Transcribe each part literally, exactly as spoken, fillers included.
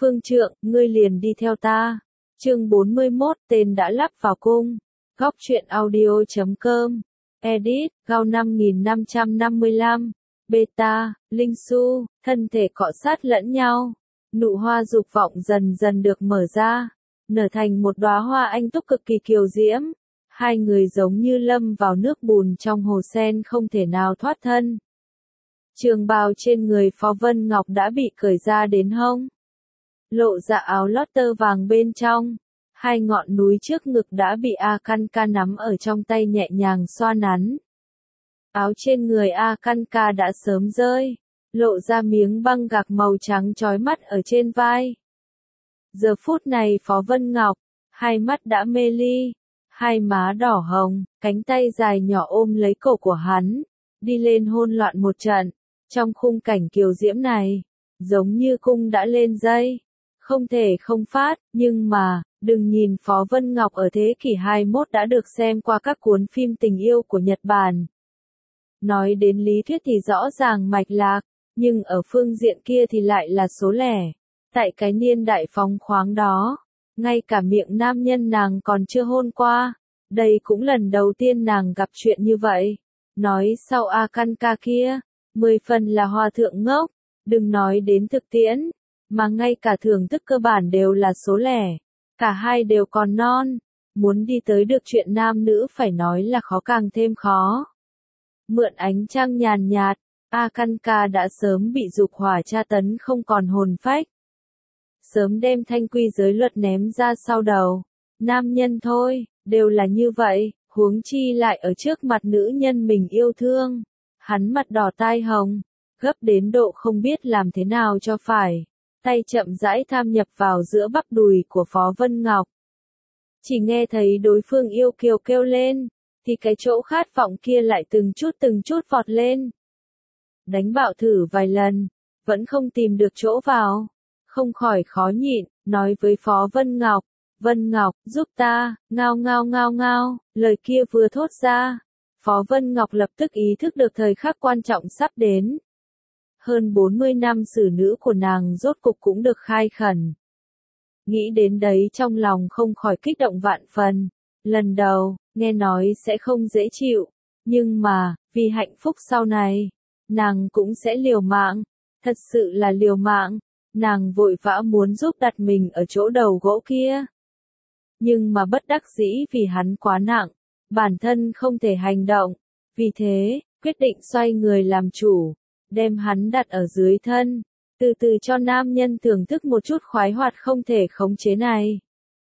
Phương trượng, ngươi liền đi theo ta. Chương bốn mươi mốt, tên đã lắp vào cung. Góc truyện audio chấm com. Edit, Gao năm nghìn năm trăm năm mươi lăm. Beta, Linh Su, thân thể cọ sát lẫn nhau. Nụ hoa dục vọng dần dần được mở ra, nở thành một đóa hoa anh túc cực kỳ kiều diễm. Hai người giống như lâm vào nước bùn trong hồ sen không thể nào thoát thân. Trường bào trên người Phó Vân Ngọc đã bị cởi ra đến hông. Lộ ra áo lót tơ vàng bên trong. Hai ngọn núi trước ngực đã bị A Căn Ca nắm ở trong tay nhẹ nhàng xoa nắn. Áo trên người A Căn Ca đã sớm rơi, lộ ra miếng băng gạc màu trắng chói mắt ở trên vai. Giờ phút này Phó Vân Ngọc, hai mắt đã mê ly, hai má đỏ hồng, cánh tay dài nhỏ ôm lấy cổ của hắn, đi lên hôn loạn một trận. Trong khung cảnh kiều diễm này, giống như cung đã lên dây, không thể không phát, nhưng mà, đừng nhìn Phó Vân Ngọc ở thế kỷ hai mươi mốt đã được xem qua các cuốn phim tình yêu của Nhật Bản. Nói đến lý thuyết thì rõ ràng mạch lạc, nhưng ở phương diện kia thì lại là số lẻ. Tại cái niên đại phóng khoáng đó, ngay cả miệng nam nhân nàng còn chưa hôn qua. Đây cũng lần đầu tiên nàng gặp chuyện như vậy. Nói sau A Căn Ca kia, mười phần là hòa thượng ngốc, đừng nói đến thực tiễn, mà ngay cả thưởng thức cơ bản đều là số lẻ. Cả hai đều còn non, muốn đi tới được chuyện nam nữ phải nói là khó càng thêm khó. Mượn ánh trăng nhàn nhạt, A Căn Ca đã sớm bị dục hỏa tra tấn không còn hồn phách. Sớm đem thanh quy giới luật ném ra sau đầu. Nam nhân thôi, đều là như vậy, huống chi lại ở trước mặt nữ nhân mình yêu thương. Hắn mặt đỏ tai hồng, gấp đến độ không biết làm thế nào cho phải. Tay chậm rãi tham nhập vào giữa bắp đùi của Phó Vân Ngọc. Chỉ nghe thấy đối phương yêu kiều kêu lên, thì cái chỗ khát vọng kia lại từng chút từng chút vọt lên. Đánh bạo thử vài lần, vẫn không tìm được chỗ vào, không khỏi khó nhịn, nói với Phó Vân Ngọc, Vân Ngọc, giúp ta, ngao ngao ngao ngao, lời kia vừa thốt ra, Phó Vân Ngọc lập tức ý thức được thời khắc quan trọng sắp đến. Hơn bốn mươi năm xử nữ của nàng rốt cục cũng được khai khẩn. Nghĩ đến đấy trong lòng không khỏi kích động vạn phần. Lần đầu, nghe nói sẽ không dễ chịu, nhưng mà, vì hạnh phúc sau này, nàng cũng sẽ liều mạng, thật sự là liều mạng, nàng vội vã muốn giúp đặt mình ở chỗ đầu gỗ kia. Nhưng mà bất đắc dĩ vì hắn quá nặng, bản thân không thể hành động, vì thế, quyết định xoay người làm chủ, đem hắn đặt ở dưới thân, từ từ cho nam nhân thưởng thức một chút khoái hoạt không thể khống chế này.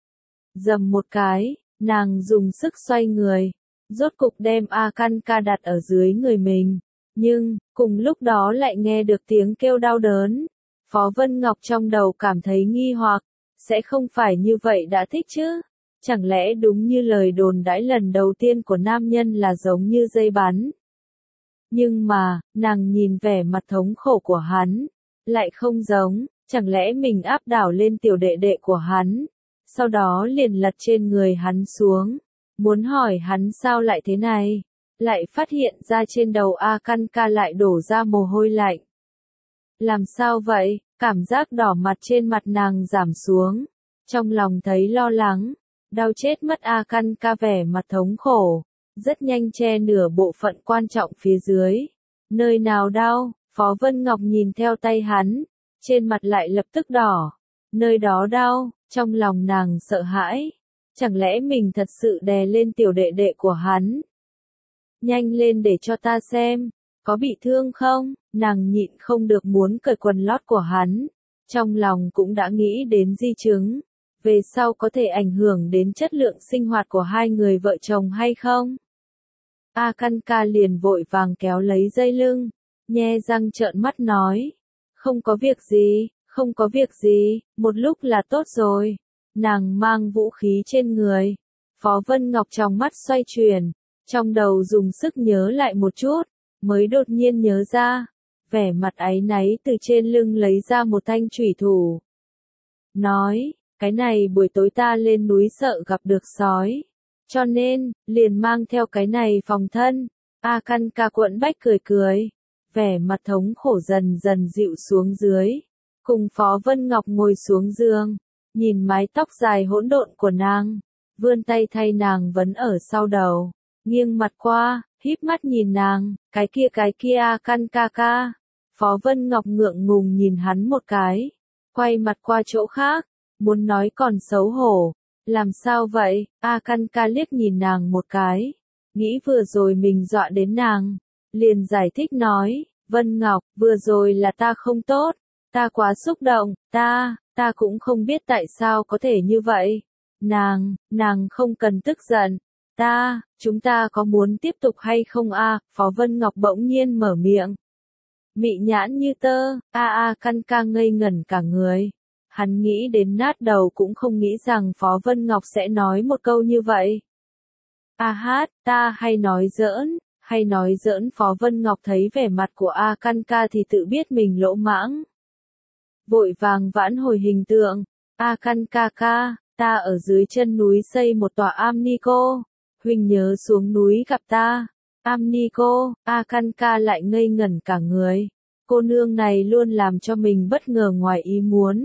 Dầm một cái, nàng dùng sức xoay người, rốt cục đem A Căn Ca đặt ở dưới người mình, nhưng, cùng lúc đó lại nghe được tiếng kêu đau đớn. Phó Vân Ngọc trong đầu cảm thấy nghi hoặc, sẽ không phải như vậy đã thích chứ? Chẳng lẽ đúng như lời đồn đãi lần đầu tiên của nam nhân là giống như dây bắn? Nhưng mà, nàng nhìn vẻ mặt thống khổ của hắn, lại không giống, chẳng lẽ mình áp đảo lên tiểu đệ đệ của hắn, sau đó liền lật trên người hắn xuống, muốn hỏi hắn sao lại thế này, lại phát hiện ra trên đầu A Căn Ca lại đổ ra mồ hôi lạnh. Làm sao vậy? Cảm giác đỏ mặt trên mặt nàng giảm xuống, trong lòng thấy lo lắng, đau chết mất. A Căn Ca vẻ mặt thống khổ, rất nhanh che nửa bộ phận quan trọng phía dưới. Nơi nào đau? Phó Vân Ngọc nhìn theo tay hắn, trên mặt lại lập tức đỏ. Nơi đó đau, trong lòng nàng sợ hãi. Chẳng lẽ mình thật sự đè lên tiểu đệ đệ của hắn? Nhanh lên để cho ta xem, có bị thương không? Nàng nhịn không được muốn cởi quần lót của hắn. Trong lòng cũng đã nghĩ đến di chứng, về sau có thể ảnh hưởng đến chất lượng sinh hoạt của hai người vợ chồng hay không? A Căn Ca liền vội vàng kéo lấy dây lưng, nhe răng trợn mắt nói, không có việc gì, không có việc gì, một lúc là tốt rồi. Nàng mang vũ khí trên người. Phó Vân Ngọc trong mắt xoay chuyển, trong đầu dùng sức nhớ lại một chút, mới đột nhiên nhớ ra, vẻ mặt áy náy từ trên lưng lấy ra một thanh chủy thủ. Nói, cái này buổi tối ta lên núi sợ gặp được sói, cho nên, liền mang theo cái này phòng thân. A Căn Ca quẫn bách cười cười, vẻ mặt thống khổ dần dần dịu xuống dưới. Cùng Phó Vân Ngọc ngồi xuống giường, nhìn mái tóc dài hỗn độn của nàng, vươn tay thay nàng vấn ở sau đầu, nghiêng mặt qua, híp mắt nhìn nàng, cái kia cái kia A Căn ca ca. Phó Vân Ngọc ngượng ngùng nhìn hắn một cái, quay mặt qua chỗ khác, muốn nói còn xấu hổ. Làm sao vậy? A Căn ca liếc nhìn nàng một cái, nghĩ vừa rồi mình dọa đến nàng, liền giải thích nói, Vân Ngọc, vừa rồi là ta không tốt, ta quá xúc động, ta, ta cũng không biết tại sao có thể như vậy. Nàng, nàng không cần tức giận, ta, chúng ta có muốn tiếp tục hay không a? Phó Vân Ngọc bỗng nhiên mở miệng. Mị nhãn như tơ, a a Căn ca ngây ngẩn cả người. Hắn nghĩ đến nát đầu cũng không nghĩ rằng Phó Vân Ngọc sẽ nói một câu như vậy. A hát, ta hay nói giỡn, hay nói giỡn. Phó Vân Ngọc thấy vẻ mặt của A Căn ca thì tự biết mình lỗ mãng. Vội vàng vãn hồi hình tượng, A Căn ca ca, ta ở dưới chân núi xây một tòa am ni cô, huynh nhớ xuống núi gặp ta. Am ni cô, A Căn ca lại ngây ngẩn cả người, cô nương này luôn làm cho mình bất ngờ ngoài ý muốn.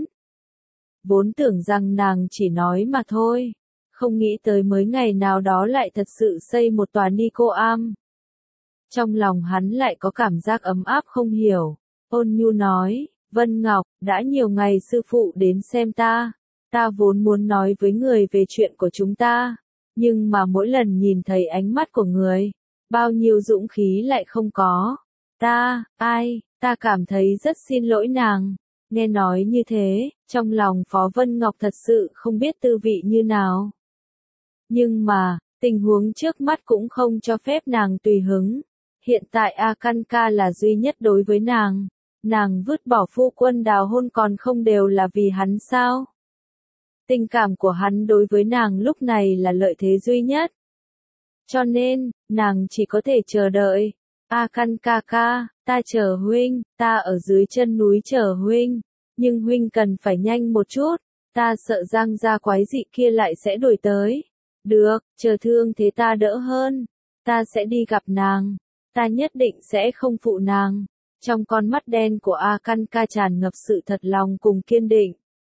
Vốn tưởng rằng nàng chỉ nói mà thôi, không nghĩ tới mới ngày nào đó lại thật sự xây một tòa ni cô am. Trong lòng hắn lại có cảm giác ấm áp không hiểu, ôn nhu nói, Vân Ngọc, đã nhiều ngày sư phụ đến xem ta, ta vốn muốn nói với người về chuyện của chúng ta, nhưng mà mỗi lần nhìn thấy ánh mắt của người, bao nhiêu dũng khí lại không có. Ta, ai, ta cảm thấy rất xin lỗi nàng. Nghe nói như thế, trong lòng Phó Vân Ngọc thật sự không biết tư vị như nào. Nhưng mà, tình huống trước mắt cũng không cho phép nàng tùy hứng. Hiện tại A Căn ca là duy nhất đối với nàng. Nàng vứt bỏ phu quân đào hôn còn không đều là vì hắn sao? Tình cảm của hắn đối với nàng lúc này là lợi thế duy nhất. Cho nên, nàng chỉ có thể chờ đợi. A Căn ca ca, ta chờ huynh, ta ở dưới chân núi chờ huynh, nhưng huynh cần phải nhanh một chút, ta sợ Giang gia quái dị kia lại sẽ đuổi tới. Được, chờ thương thế ta đỡ hơn, ta sẽ đi gặp nàng, ta nhất định sẽ không phụ nàng. Trong con mắt đen của A Căn ca tràn ngập sự thật lòng cùng kiên định.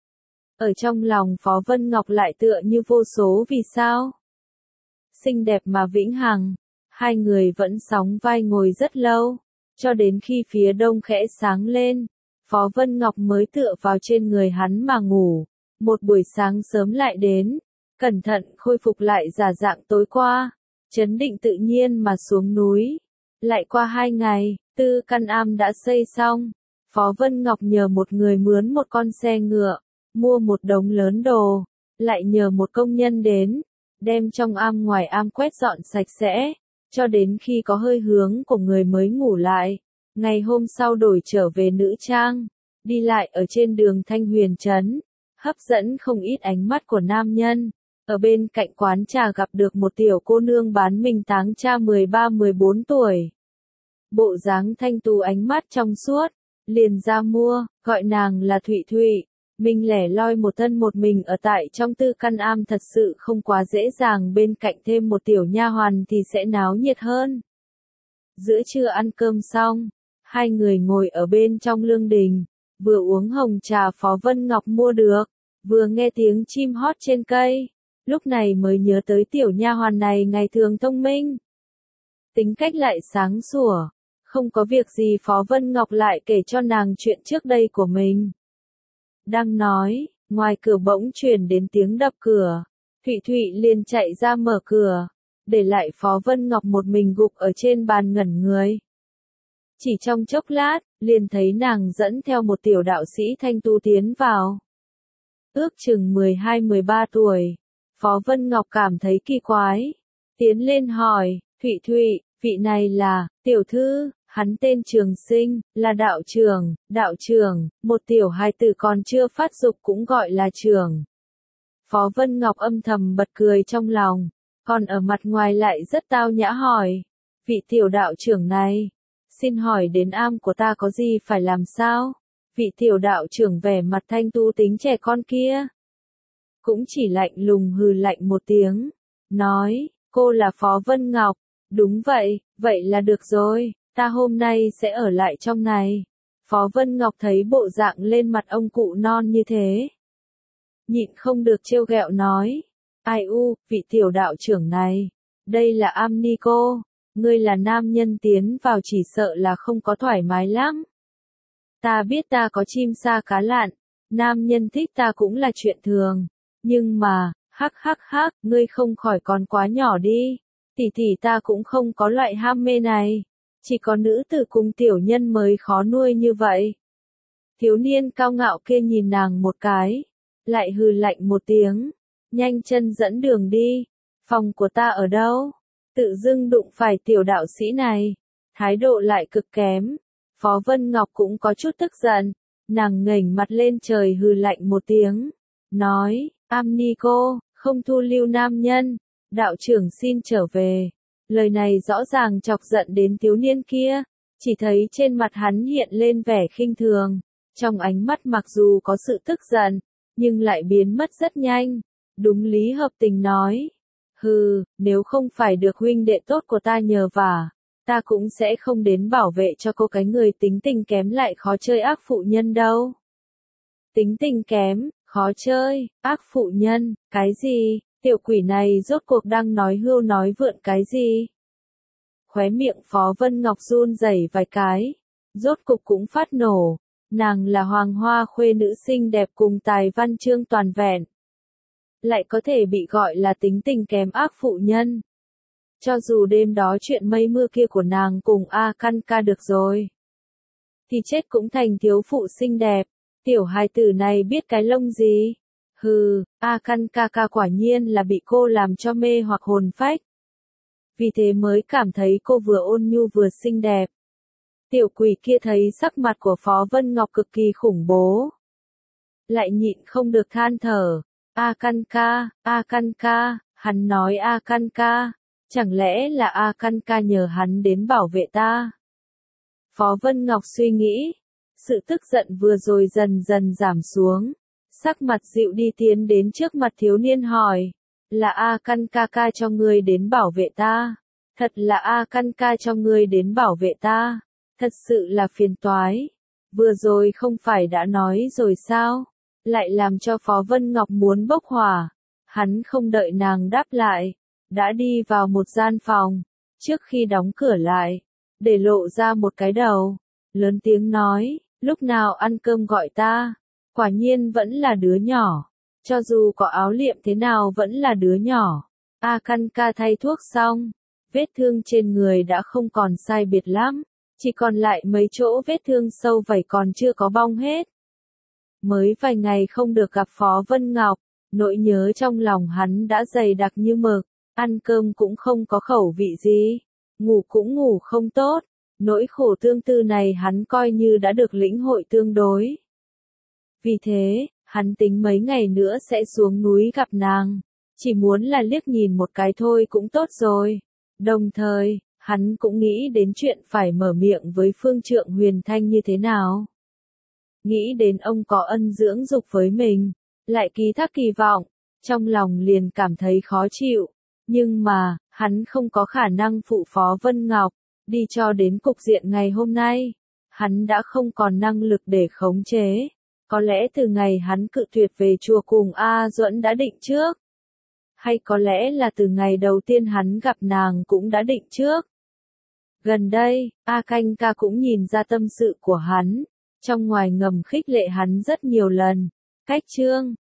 Ở trong lòng Phó Vân Ngọc lại tựa như vô số vì sao. Xinh đẹp mà vĩnh hằng. Hai người vẫn sóng vai ngồi rất lâu, cho đến khi phía đông khẽ sáng lên, Phó Vân Ngọc mới tựa vào trên người hắn mà ngủ. Một buổi sáng sớm lại đến, cẩn thận khôi phục lại giả dạng tối qua, chấn định tự nhiên mà xuống núi. Lại qua hai ngày, tư căn am đã xây xong, Phó Vân Ngọc nhờ một người mướn một con xe ngựa, mua một đống lớn đồ, lại nhờ một công nhân đến, đem trong am ngoài am quét dọn sạch sẽ. Cho đến khi có hơi hướng của người mới ngủ lại, ngày hôm sau đổi trở về nữ trang, đi lại ở trên đường Thanh Huyền Trấn, hấp dẫn không ít ánh mắt của nam nhân. Ở bên cạnh quán trà gặp được một tiểu cô nương bán mình táng cha mười ba mười bốn tuổi. Bộ dáng thanh tú ánh mắt trong suốt, liền ra mua, gọi nàng là Thụy Thụy. Mình lẻ loi một thân một mình ở tại trong tư căn am thật sự không quá dễ dàng, bên cạnh thêm một tiểu nha hoàn thì sẽ náo nhiệt hơn. Giữa trưa ăn cơm xong, hai người ngồi ở bên trong lương đình, vừa uống hồng trà Phó Vân Ngọc mua được, vừa nghe tiếng chim hót trên cây, lúc này mới nhớ tới tiểu nha hoàn này ngày thường thông minh, tính cách lại sáng sủa. Không có việc gì Phó Vân Ngọc lại kể cho nàng chuyện trước đây của mình. Đang nói, ngoài cửa bỗng truyền đến tiếng đập cửa, Thụy Thụy liền chạy ra mở cửa, để lại Phó Vân Ngọc một mình gục ở trên bàn ngẩn người. Chỉ trong chốc lát, liền thấy nàng dẫn theo một tiểu đạo sĩ thanh tu tiến vào. Ước chừng mười hai mười ba tuổi, Phó Vân Ngọc cảm thấy kỳ quái, tiến lên hỏi, Thụy Thụy, vị này là, tiểu thư. Hắn tên Trường Sinh, là đạo trưởng, đạo trưởng, một tiểu hài tử còn chưa phát dục cũng gọi là trưởng. Phó Vân Ngọc âm thầm bật cười trong lòng, còn ở mặt ngoài lại rất tao nhã hỏi, vị tiểu đạo trưởng này, xin hỏi đến am của ta có gì phải làm sao? Vị tiểu đạo trưởng vẻ mặt thanh tu tính trẻ con kia, cũng chỉ lạnh lùng hừ lạnh một tiếng, nói, cô là Phó Vân Ngọc, đúng vậy, vậy là được rồi. Ta hôm nay sẽ ở lại trong này. Phó Vân Ngọc thấy bộ dạng lên mặt ông cụ non như thế, nhịn không được trêu ghẹo nói, ai u, vị tiểu đạo trưởng này, đây là am ni cô, ngươi là nam nhân tiến vào chỉ sợ là không có thoải mái lắm. Ta biết ta có chim sa cá lặn, nam nhân thích ta cũng là chuyện thường, nhưng mà, hắc hắc hắc, ngươi không khỏi còn quá nhỏ đi, tỷ tỷ ta cũng không có loại ham mê này, chỉ có nữ tử cùng tiểu nhân mới khó nuôi như vậy. Thiếu niên cao ngạo kia nhìn nàng một cái, lại hừ lạnh một tiếng, nhanh chân dẫn đường đi, phòng của ta ở đâu? Tự dưng đụng phải tiểu đạo sĩ này, thái độ lại cực kém. Phó Vân Ngọc cũng có chút tức giận, nàng ngẩng mặt lên trời hừ lạnh một tiếng, nói, am ni cô, không thu lưu nam nhân, đạo trưởng xin trở về. Lời này rõ ràng chọc giận đến thiếu niên kia, chỉ thấy trên mặt hắn hiện lên vẻ khinh thường, trong ánh mắt mặc dù có sự tức giận, nhưng lại biến mất rất nhanh. Đúng lý hợp tình nói, hừ, nếu không phải được huynh đệ tốt của ta nhờ vả, ta cũng sẽ không đến bảo vệ cho cô cái người tính tình kém lại khó chơi ác phụ nhân đâu. Tính tình kém, khó chơi, ác phụ nhân, cái gì, tiểu quỷ này rốt cuộc đang nói hưu nói vượn cái gì? Khóe miệng Phó Vân Ngọc run rẩy vài cái, rốt cục cũng phát nổ, nàng là hoàng hoa khuê nữ xinh đẹp cùng tài văn chương toàn vẹn, lại có thể bị gọi là tính tình kém ác phụ nhân. Cho dù đêm đó chuyện mây mưa kia của nàng cùng A Căn Ca được rồi, thì chết cũng thành thiếu phụ xinh đẹp, tiểu hài tử này biết cái lông gì. Hừ, A Căn Ca Ca quả nhiên là bị cô làm cho mê hoặc hồn phách. Vì thế mới cảm thấy cô vừa ôn nhu vừa xinh đẹp. Tiểu quỷ kia thấy sắc mặt của Phó Vân Ngọc cực kỳ khủng bố, lại nhịn không được than thở, A Căn Ca, A Căn Ca, hắn nói A Căn Ca, chẳng lẽ là A Căn Ca nhờ hắn đến bảo vệ ta? Phó Vân Ngọc suy nghĩ, sự tức giận vừa rồi dần dần giảm xuống, sắc mặt dịu đi tiến đến trước mặt thiếu niên hỏi, là A Căn Ca Ca cho ngươi đến bảo vệ ta? Thật là A Căn Ca cho ngươi đến bảo vệ ta? Thật sự là phiền toái. Vừa rồi không phải đã nói rồi sao? Lại làm cho Phó Vân Ngọc muốn bốc hỏa. Hắn không đợi nàng đáp lại, đã đi vào một gian phòng, trước khi đóng cửa lại, để lộ ra một cái đầu, lớn tiếng nói, lúc nào ăn cơm gọi ta, quả nhiên vẫn là đứa nhỏ, cho dù có áo liệm thế nào vẫn là đứa nhỏ. A Căn Ca thay thuốc xong, vết thương trên người đã không còn sai biệt lắm, chỉ còn lại mấy chỗ vết thương sâu vảy còn chưa có bong hết. Mới vài ngày không được gặp Phó Vân Ngọc, nỗi nhớ trong lòng hắn đã dày đặc như mực, ăn cơm cũng không có khẩu vị gì, ngủ cũng ngủ không tốt, nỗi khổ tương tư này hắn coi như đã được lĩnh hội tương đối. Vì thế, hắn tính mấy ngày nữa sẽ xuống núi gặp nàng, chỉ muốn là liếc nhìn một cái thôi cũng tốt rồi. Đồng thời, hắn cũng nghĩ đến chuyện phải mở miệng với Phương Trượng Huyền Thanh như thế nào. Nghĩ đến ông có ân dưỡng dục với mình, lại ký thác kỳ vọng, trong lòng liền cảm thấy khó chịu. Nhưng mà, hắn không có khả năng phụ Phó Vân Ngọc, đi cho đến cục diện ngày hôm nay. Hắn đã không còn năng lực để khống chế. Có lẽ từ ngày hắn cự tuyệt về chùa cùng A Duẫn đã định trước. Hay có lẽ là từ ngày đầu tiên hắn gặp nàng cũng đã định trước. Gần đây, A Canh Ca cũng nhìn ra tâm sự của hắn, trong ngoài ngầm khích lệ hắn rất nhiều lần. Cách chương